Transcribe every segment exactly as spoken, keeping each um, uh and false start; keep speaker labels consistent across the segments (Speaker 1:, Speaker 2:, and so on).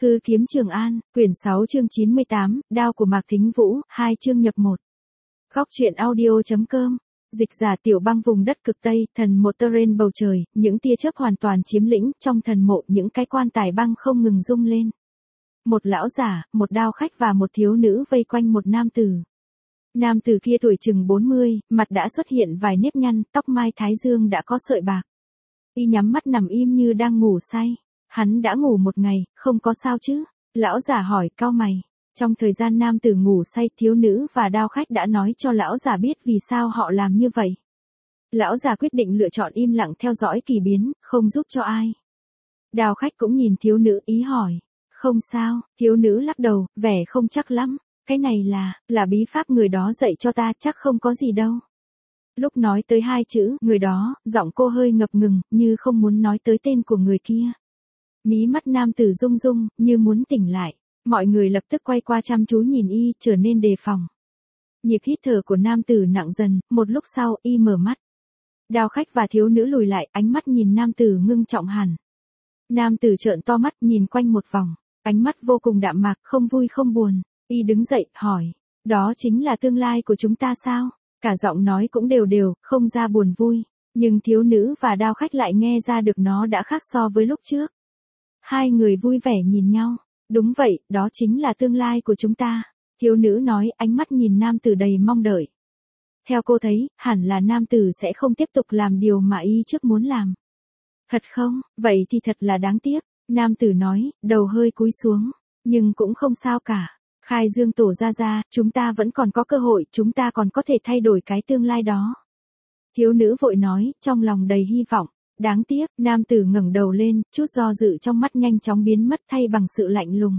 Speaker 1: Hư kiếm Trường An, quyển sáu chương chín mươi tám, đao của Mạc Thính Vũ, hai chương nhập một. Góc truyện audio.com, dịch giả Tiểu Băng vùng đất cực Tây, thần một tơ rên bầu trời, những tia chớp hoàn toàn chiếm lĩnh, trong thần mộ những cái quan tài băng không ngừng rung lên. Một lão giả, một đao khách và một thiếu nữ vây quanh một nam tử. Nam tử kia tuổi chừng bốn mươi, mặt đã xuất hiện vài nếp nhăn, tóc mai thái dương đã có sợi bạc. Y nhắm mắt nằm im như đang ngủ say. Hắn đã ngủ một ngày, không có sao chứ? Lão giả hỏi, cau mày. Trong thời gian nam tử ngủ say, thiếu nữ và đao khách đã nói cho lão giả biết vì sao họ làm như vậy. Lão giả quyết định lựa chọn im lặng theo dõi kỳ biến, không giúp cho ai. Đao khách cũng nhìn thiếu nữ, ý hỏi. Không sao, thiếu nữ lắc đầu, vẻ không chắc lắm. Cái này là, là bí pháp người đó dạy cho ta, chắc không có gì đâu. Lúc nói tới hai chữ, người đó, giọng cô hơi ngập ngừng, như không muốn nói tới tên của người kia. Mí mắt nam tử rung rung, như muốn tỉnh lại. Mọi người lập tức quay qua chăm chú nhìn y, trở nên đề phòng. Nhịp hít thở của nam tử nặng dần, một lúc sau, y mở mắt. Đao khách và thiếu nữ lùi lại, ánh mắt nhìn nam tử ngưng trọng hẳn. Nam tử trợn to mắt, nhìn quanh một vòng. Ánh mắt vô cùng đạm mạc, không vui không buồn. Y đứng dậy, hỏi. Đó chính là tương lai của chúng ta sao? Cả giọng nói cũng đều đều, không ra buồn vui. Nhưng thiếu nữ và đao khách lại nghe ra được nó đã khác so với lúc trước. Hai người vui vẻ nhìn nhau. Đúng vậy, đó chính là tương lai của chúng ta. Thiếu nữ nói, ánh mắt nhìn nam tử đầy mong đợi. Theo cô thấy, hẳn là nam tử sẽ không tiếp tục làm điều mà y trước muốn làm. Thật không? Vậy thì thật là đáng tiếc. Nam tử nói, đầu hơi cúi xuống. Nhưng cũng không sao cả. Khai Dương tổ ra ra, chúng ta vẫn còn có cơ hội, chúng ta còn có thể thay đổi cái tương lai đó. Thiếu nữ vội nói, trong lòng đầy hy vọng. Đáng tiếc, nam tử ngẩng đầu lên, chút do dự trong mắt nhanh chóng biến mất thay bằng sự lạnh lùng.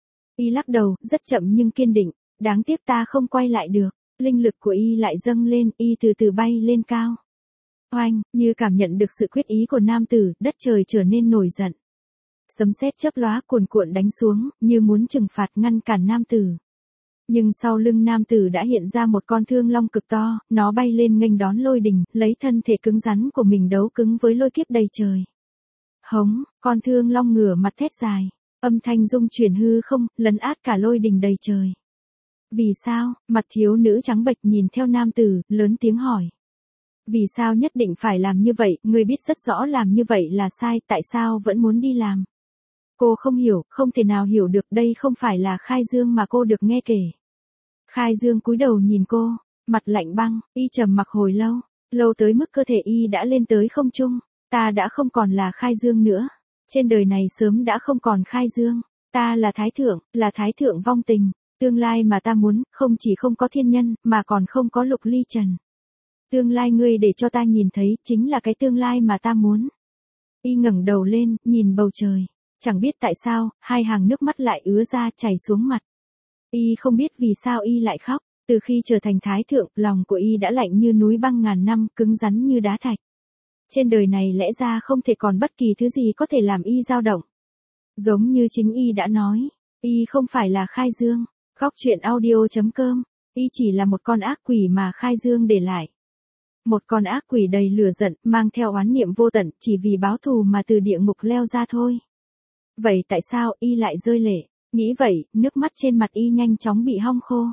Speaker 1: Y lắc đầu, rất chậm nhưng kiên định, đáng tiếc ta không quay lại được. Linh lực của y lại dâng lên, y từ từ bay lên cao. Oanh, như cảm nhận được sự quyết ý của nam tử, đất trời trở nên nổi giận. Sấm sét chớp lóa cuồn cuộn đánh xuống, như muốn trừng phạt ngăn cản nam tử. Nhưng sau lưng nam tử đã hiện ra một con thương long cực to, nó bay lên nghênh đón lôi đình, lấy thân thể cứng rắn của mình đấu cứng với lôi kiếp đầy trời. Hống, con thương long ngửa mặt thét dài, âm thanh rung chuyển hư không, lấn át cả lôi đình đầy trời. Vì sao? Mặt thiếu nữ trắng bệch nhìn theo nam tử, lớn tiếng hỏi. Vì sao nhất định phải làm như vậy, ngươi biết rất rõ làm như vậy là sai, tại sao vẫn muốn đi làm? Cô không hiểu, không thể nào hiểu được, đây không phải là Khai Dương mà cô được nghe kể. Khai Dương cúi đầu nhìn cô, mặt lạnh băng, y trầm mặc hồi lâu, lâu tới mức cơ thể y đã lên tới không trung. Ta đã không còn là Khai Dương nữa. Trên đời này sớm đã không còn Khai Dương. Ta là Thái Thượng, là Thái Thượng vong tình. Tương lai mà ta muốn, không chỉ không có thiên nhân, mà còn không có Lục Ly Trần. Tương lai ngươi để cho ta nhìn thấy, chính là cái tương lai mà ta muốn. Y ngẩng đầu lên, nhìn bầu trời. Chẳng biết tại sao, hai hàng nước mắt lại ứa ra chảy xuống mặt. Y không biết vì sao y lại khóc, từ khi trở thành thái thượng, lòng của y đã lạnh như núi băng ngàn năm, cứng rắn như đá thạch. Trên đời này lẽ ra không thể còn bất kỳ thứ gì có thể làm y dao động. Giống như chính y đã nói, y không phải là Khai Dương. Góc truyện audio.com, y chỉ là một con ác quỷ mà Khai Dương để lại. Một con ác quỷ đầy lửa giận, mang theo oán niệm vô tận, chỉ vì báo thù mà từ địa ngục leo ra thôi. Vậy tại sao y lại rơi lệ? Nghĩ vậy, nước mắt trên mặt y nhanh chóng bị hong khô.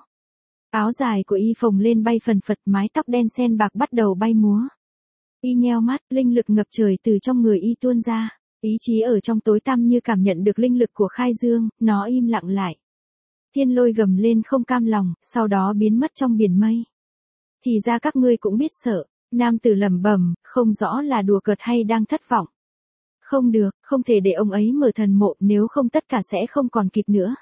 Speaker 1: Áo dài của y phồng lên bay phần phật, mái tóc đen sen bạc bắt đầu bay múa. Y nheo mắt, linh lực ngập trời từ trong người y tuôn ra. Ý chí ở trong tối tăm như cảm nhận được linh lực của Khai Dương, nó im lặng lại. Thiên lôi gầm lên không cam lòng, sau đó biến mất trong biển mây. Thì ra các ngươi cũng biết sợ. Nam tử lẩm bẩm, không rõ là đùa cợt hay đang thất vọng. Không được, không thể để ông ấy mở thần mộ, nếu không tất cả sẽ không còn kịp nữa.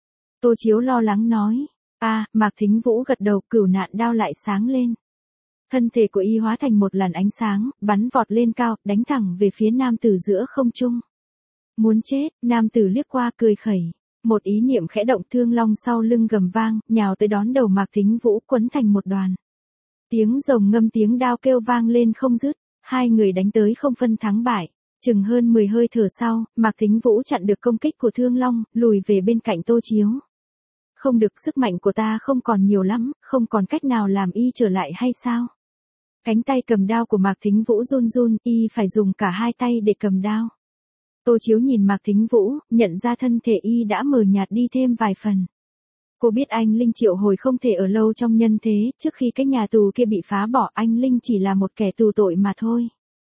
Speaker 1: Tô Chiếu lo lắng nói. A, à, Mạc Thính Vũ gật đầu, cửu nạn đao lại sáng lên. Thân thể của y hóa thành một làn ánh sáng, bắn vọt lên cao, đánh thẳng về phía nam tử giữa không trung. Muốn chết, nam tử liếc qua cười khẩy. Một ý niệm khẽ động, thương long sau lưng gầm vang, nhào tới đón đầu Mạc Thính Vũ, quấn thành một đoàn. Tiếng rồng ngâm, tiếng đao kêu vang lên không dứt, hai người đánh tới không phân thắng bại. Chừng hơn mười hơi thở sau, Mạc Thính Vũ chặn được công kích của Thương Long, lùi về bên cạnh Tô Chiếu. Không được, sức mạnh của ta không còn nhiều lắm, không còn cách nào làm y trở lại hay sao? Cánh tay cầm đao của Mạc Thính Vũ run run, y phải dùng cả hai tay để cầm đao. Tô Chiếu nhìn Mạc Thính Vũ, nhận ra thân thể y đã mờ nhạt đi thêm vài phần. Cô biết anh Linh triệu hồi không thể ở lâu trong nhân thế, trước khi cái nhà tù kia bị phá bỏ anh Linh chỉ là một kẻ tù tội mà thôi.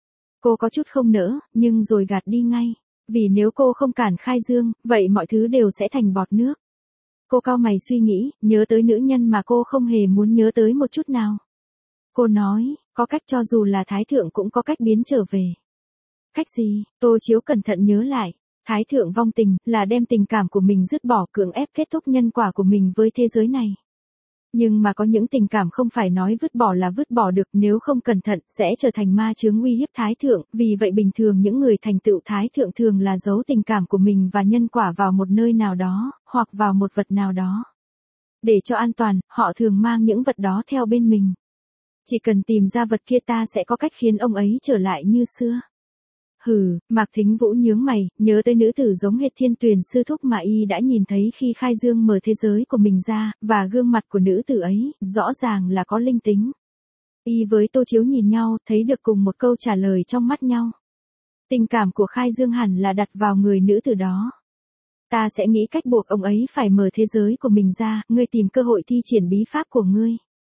Speaker 1: Cô có chút không nỡ, nhưng rồi gạt đi ngay. Vì nếu cô không cản Khai Dương, vậy mọi thứ đều sẽ thành bọt nước. Cô cau mày suy nghĩ, nhớ tới nữ nhân mà cô không hề muốn nhớ tới một chút nào. Cô nói, có cách cho dù là Thái Thượng cũng có cách biến trở về. Cách gì? Tô Chiếu cẩn thận nhớ lại. Thái Thượng vong tình, là đem tình cảm của mình dứt bỏ cưỡng ép kết thúc nhân quả của mình với thế giới này. Nhưng mà có những tình cảm không phải nói vứt bỏ là vứt bỏ được, nếu không cẩn thận, sẽ trở thành ma chướng uy hiếp Thái Thượng, vì vậy bình thường những người thành tựu Thái Thượng thường là giấu tình cảm của mình và nhân quả vào một nơi nào đó, hoặc vào một vật nào đó. Để cho an toàn, họ thường mang những vật đó theo bên mình. Chỉ cần tìm ra vật kia ta sẽ có cách khiến ông ấy trở lại như xưa. Hừ, Mạc Thính Vũ nhướng mày, nhớ tới nữ tử giống hệt Thiên Tuyền sư thúc mà y đã nhìn thấy khi Khai Dương mở thế giới của mình ra, và gương mặt của nữ tử ấy, rõ ràng là có linh tính. Y với Tô Chiếu nhìn nhau, thấy được cùng một câu trả lời trong mắt nhau. Tình cảm của Khai Dương hẳn là đặt vào người nữ tử đó. Ta sẽ nghĩ cách buộc ông ấy phải mở thế giới của mình ra, ngươi tìm cơ hội thi triển bí pháp của ngươi.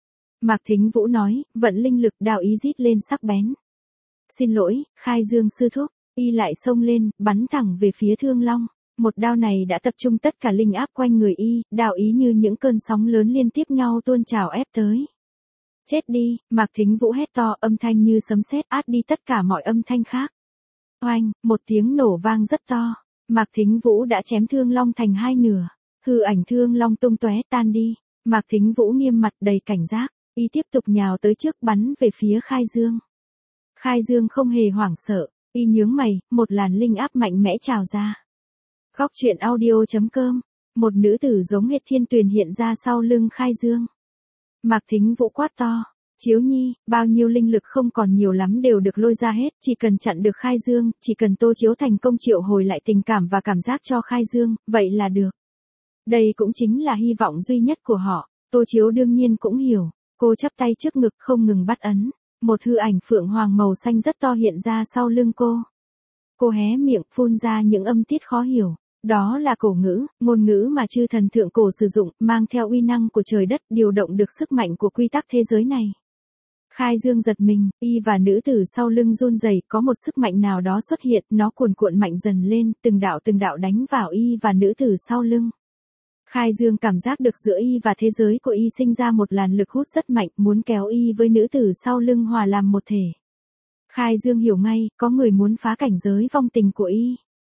Speaker 1: Mạc Thính Vũ nói, vận linh lực, đao ý rít lên sắc bén. Xin lỗi, Khai Dương sư thúc. Y lại xông lên, bắn thẳng về phía Thương Long. Một đao này đã tập trung tất cả linh áp quanh người y, đao ý như những cơn sóng lớn liên tiếp nhau tuôn trào ép tới. Chết đi, Mạc Thính Vũ hét to, âm thanh như sấm sét át đi tất cả mọi âm thanh khác. Oanh, một tiếng nổ vang rất to. Mạc Thính Vũ đã chém Thương Long thành hai nửa. Hư ảnh Thương Long tung tóe tan đi. Mạc Thính Vũ nghiêm mặt đầy cảnh giác. Y tiếp tục nhào tới trước bắn về phía Khai Dương. Khai Dương không hề hoảng sợ, y nhướng mày, một làn linh áp mạnh mẽ trào ra. Góc truyện audio chấm com, một nữ tử giống hệt Thiên Tuyền hiện ra sau lưng Khai Dương. Mạc Thính Vũ quát to, Chiếu Nhi, bao nhiêu linh lực không còn nhiều lắm đều được lôi ra hết, chỉ cần chặn được Khai Dương, chỉ cần Tô Chiếu thành công triệu hồi lại tình cảm và cảm giác cho Khai Dương, vậy là được. Đây cũng chính là hy vọng duy nhất của họ, Tô Chiếu đương nhiên cũng hiểu, cô chắp tay trước ngực không ngừng bắt ấn. Một hư ảnh phượng hoàng màu xanh rất to hiện ra sau lưng cô. Cô hé miệng phun ra những âm tiết khó hiểu. Đó là cổ ngữ, ngôn ngữ mà chư thần thượng cổ sử dụng, mang theo uy năng của trời đất, điều động được sức mạnh của quy tắc thế giới này. Khai Dương giật mình, y và nữ tử sau lưng run rẩy, có một sức mạnh nào đó xuất hiện, nó cuồn cuộn mạnh dần lên, từng đạo từng đạo đánh vào y và nữ tử sau lưng. Khai Dương cảm giác được giữa y và thế giới của y sinh ra một làn lực hút rất mạnh, muốn kéo y với nữ tử sau lưng hòa làm một thể. Khai Dương hiểu ngay, có người muốn phá cảnh giới vong tình của y.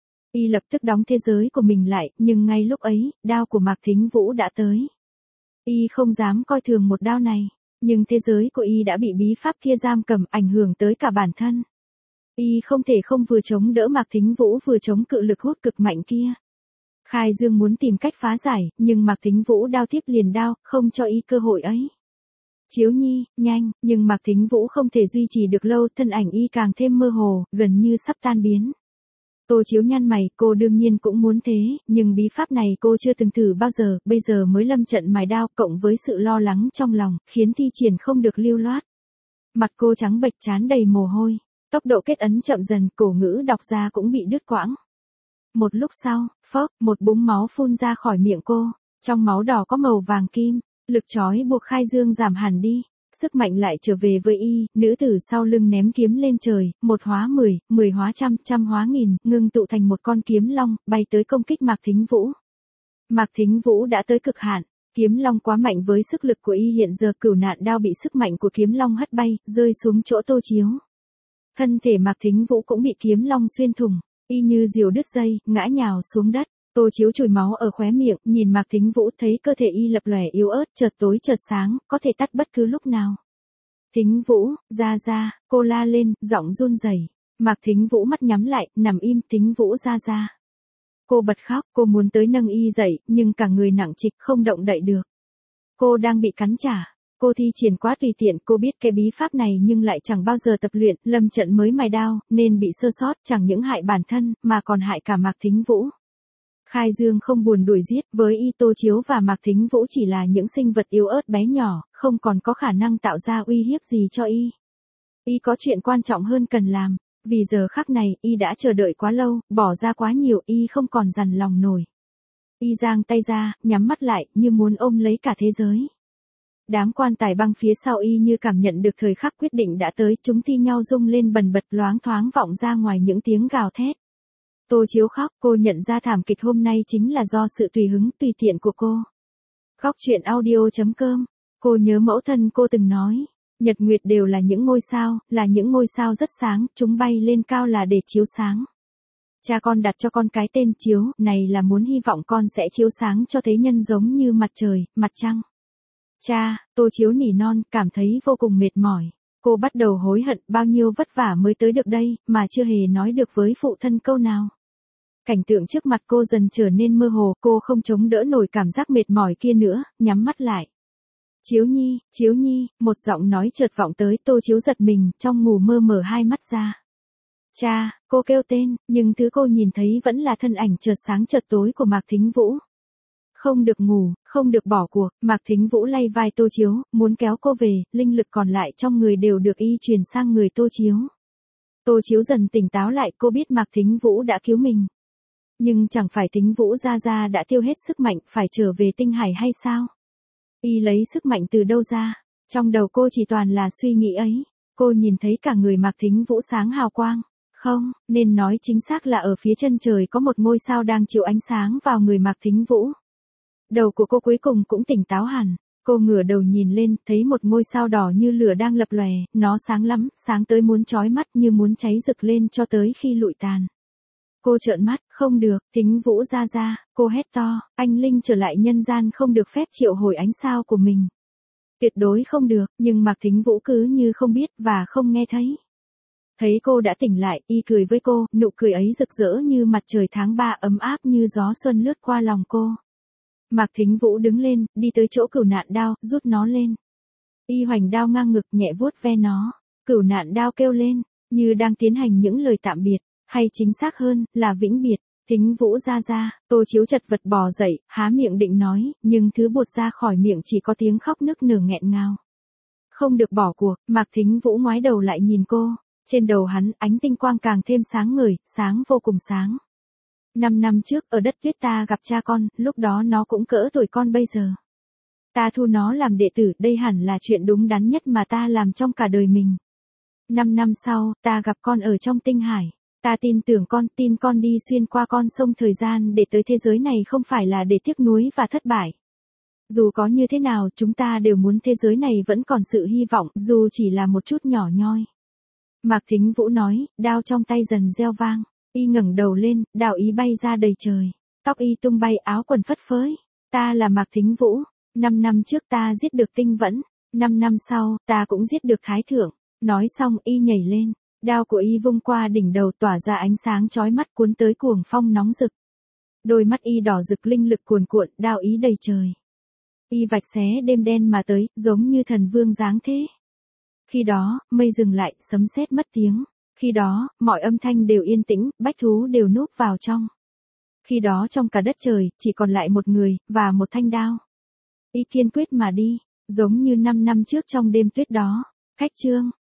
Speaker 1: Y lập tức đóng thế giới của mình lại, nhưng ngay lúc ấy, đao của Mạc Thính Vũ đã tới. Y không dám coi thường một đao này, nhưng thế giới của y đã bị bí pháp kia giam cầm, ảnh hưởng tới cả bản thân. Y không thể không vừa chống đỡ Mạc Thính Vũ vừa chống cự lực hút cực mạnh kia. Khai Dương muốn tìm cách phá giải, nhưng Mạc Thính Vũ đao tiếp liền đao, không cho y cơ hội ấy. Chiếu Nhi, nhanh, nhưng Mạc Thính Vũ không thể duy trì được lâu, thân ảnh y càng thêm mơ hồ, gần như sắp tan biến. Tô Chiếu nhăn mày, cô đương nhiên cũng muốn thế, nhưng bí pháp này cô chưa từng thử bao giờ, bây giờ mới lâm trận mài đao, cộng với sự lo lắng trong lòng, khiến thi triển không được lưu loát. Mặt cô trắng bệch, trán đầy mồ hôi, tốc độ kết ấn chậm dần, cổ ngữ đọc ra cũng bị đứt quãng. Một lúc sau, phốc, một búng máu phun ra khỏi miệng cô, trong máu đỏ có màu vàng kim, lực trói buộc Khai Dương giảm hẳn đi, sức mạnh lại trở về với y, nữ tử sau lưng ném kiếm lên trời, một hóa mười, mười hóa trăm, trăm hóa nghìn, ngưng tụ thành một con kiếm long, bay tới công kích Mạc Thính Vũ. Mạc Thính Vũ đã tới cực hạn, kiếm long quá mạnh với sức lực của y hiện giờ, cửu nạn đao bị sức mạnh của kiếm long hất bay, rơi xuống chỗ Tô Chiếu. Thân thể Mạc Thính Vũ cũng bị kiếm long xuyên thủng. Y như diều đứt dây, ngã nhào xuống đất. Tô Chiếu chùi máu ở khóe miệng, nhìn Mạc Thính Vũ thấy cơ thể y lập lòe yếu ớt, chợt tối chợt sáng, có thể tắt bất cứ lúc nào. Thính Vũ, ra ra, cô la lên, giọng run rẩy. Mạc Thính Vũ mắt nhắm lại, nằm im. Thính Vũ ra ra. Cô bật khóc, cô muốn tới nâng y dậy, nhưng cả người nặng trịch không động đậy được. Cô đang bị cắn trả. Cô thi triển quá tùy tiện, cô biết cái bí pháp này nhưng lại chẳng bao giờ tập luyện, lâm trận mới mài đao, nên bị sơ sót, chẳng những hại bản thân, mà còn hại cả Mạc Thính Vũ. Khai Dương không buồn đuổi giết, với y Tô Chiếu và Mạc Thính Vũ chỉ là những sinh vật yếu ớt bé nhỏ, không còn có khả năng tạo ra uy hiếp gì cho y. Y có chuyện quan trọng hơn cần làm. Vì giờ khắc này, y đã chờ đợi quá lâu, bỏ ra quá nhiều, y không còn dằn lòng nổi. Y giang tay ra, nhắm mắt lại, như muốn ôm lấy cả thế giới. Đám quan tài băng phía sau y như cảm nhận được thời khắc quyết định đã tới, chúng thi nhau rung lên bần bật, loáng thoáng vọng ra ngoài những tiếng gào thét. Tô Chiếu khóc, cô nhận ra thảm kịch hôm nay chính là do sự tùy hứng, tùy tiện của cô. Góc truyện audio chấm com. Cô nhớ mẫu thân cô từng nói, nhật nguyệt đều là những ngôi sao, là những ngôi sao rất sáng, chúng bay lên cao là để chiếu sáng. Cha con đặt cho con cái tên Chiếu, này là muốn hy vọng con sẽ chiếu sáng cho thế nhân giống như mặt trời, mặt trăng. Cha, Tô Chiếu nỉ non, cảm thấy vô cùng mệt mỏi. Cô bắt đầu hối hận bao nhiêu vất vả mới tới được đây, mà chưa hề nói được với phụ thân câu nào. Cảnh tượng trước mặt cô dần trở nên mơ hồ, cô không chống đỡ nổi cảm giác mệt mỏi kia nữa, nhắm mắt lại. Chiếu Nhi, Chiếu Nhi, một giọng nói chợt vọng tới, Tô Chiếu giật mình, trong ngủ mơ mở hai mắt ra. Cha, cô kêu tên, nhưng thứ cô nhìn thấy vẫn là thân ảnh chợt sáng chợt tối của Mạc Thính Vũ. Không được ngủ, không được bỏ cuộc, Mạc Thính Vũ lay vai Tô Chiếu, muốn kéo cô về, linh lực còn lại trong người đều được y truyền sang người Tô Chiếu. Tô Chiếu dần tỉnh táo lại, cô biết Mạc Thính Vũ đã cứu mình. Nhưng chẳng phải Thính Vũ gia gia đã tiêu hết sức mạnh, phải trở về tinh hải hay sao? Y lấy sức mạnh từ đâu ra? Trong đầu cô chỉ toàn là suy nghĩ ấy. Cô nhìn thấy cả người Mạc Thính Vũ sáng hào quang. Không, nên nói chính xác là ở phía chân trời có một ngôi sao đang chiếu ánh sáng vào người Mạc Thính Vũ. Đầu của cô cuối cùng cũng tỉnh táo hẳn. Cô ngửa đầu nhìn lên, thấy một ngôi sao đỏ như lửa đang lập lòe, nó sáng lắm, sáng tới muốn chói mắt, như muốn cháy rực lên cho tới khi lụi tàn. Cô trợn mắt, không được, Thính Vũ gia gia, cô hét to, anh Linh trở lại nhân gian không được phép triệu hồi ánh sao của mình. Tuyệt đối không được, nhưng Mạc Thính Vũ cứ như không biết và không nghe thấy. Thấy cô đã tỉnh lại, y cười với cô, nụ cười ấy rực rỡ như mặt trời tháng ba, ấm áp như gió xuân lướt qua lòng cô. Mạc Thính Vũ đứng lên, đi tới chỗ cửu nạn đao, rút nó lên. Y hoành đao ngang ngực, nhẹ vuốt ve nó. Cửu nạn đao kêu lên, như đang tiến hành những lời tạm biệt, hay chính xác hơn, là vĩnh biệt. Thính Vũ gia gia, Tô Chiếu chật vật bò dậy, há miệng định nói, nhưng thứ buột ra khỏi miệng chỉ có tiếng khóc nức nở nghẹn ngào. Không được bỏ cuộc, Mạc Thính Vũ ngoái đầu lại nhìn cô. Trên đầu hắn, ánh tinh quang càng thêm sáng ngời, sáng vô cùng sáng. Năm năm trước, ở đất tuyết ta gặp cha con, lúc đó nó cũng cỡ tuổi con bây giờ. Ta thu nó làm đệ tử, đây hẳn là chuyện đúng đắn nhất mà ta làm trong cả đời mình. Năm năm sau, ta gặp con ở trong tinh hải. Ta tin tưởng con, tin con đi xuyên qua con sông thời gian để tới thế giới này không phải là để tiếc nuối và thất bại. Dù có như thế nào, chúng ta đều muốn thế giới này vẫn còn sự hy vọng, dù chỉ là một chút nhỏ nhoi. Mạc Thính Vũ nói, đao trong tay dần reo vang. Y ngẩng đầu lên, đao ý bay ra đầy trời. Tóc y tung bay, áo quần phất phới. Ta là Mạc Thính Vũ. Năm năm trước ta giết được Tinh Vẫn. Năm năm sau, ta cũng giết được Thái Thượng. Nói xong y nhảy lên. Đao của y vung qua đỉnh đầu tỏa ra ánh sáng chói mắt cuốn tới cuồng phong nóng rực. Đôi mắt y đỏ rực linh lực cuồn cuộn, đao ý đầy trời. Y vạch xé đêm đen mà tới, giống như thần vương giáng thế. Khi đó, mây dừng lại, sấm sét mất tiếng. Khi đó, mọi âm thanh đều yên tĩnh, bách thú đều núp vào trong. Khi đó trong cả đất trời, chỉ còn lại một người, và một thanh đao. Y kiên quyết mà đi, giống như năm năm trước trong đêm tuyết đó. Khách chương.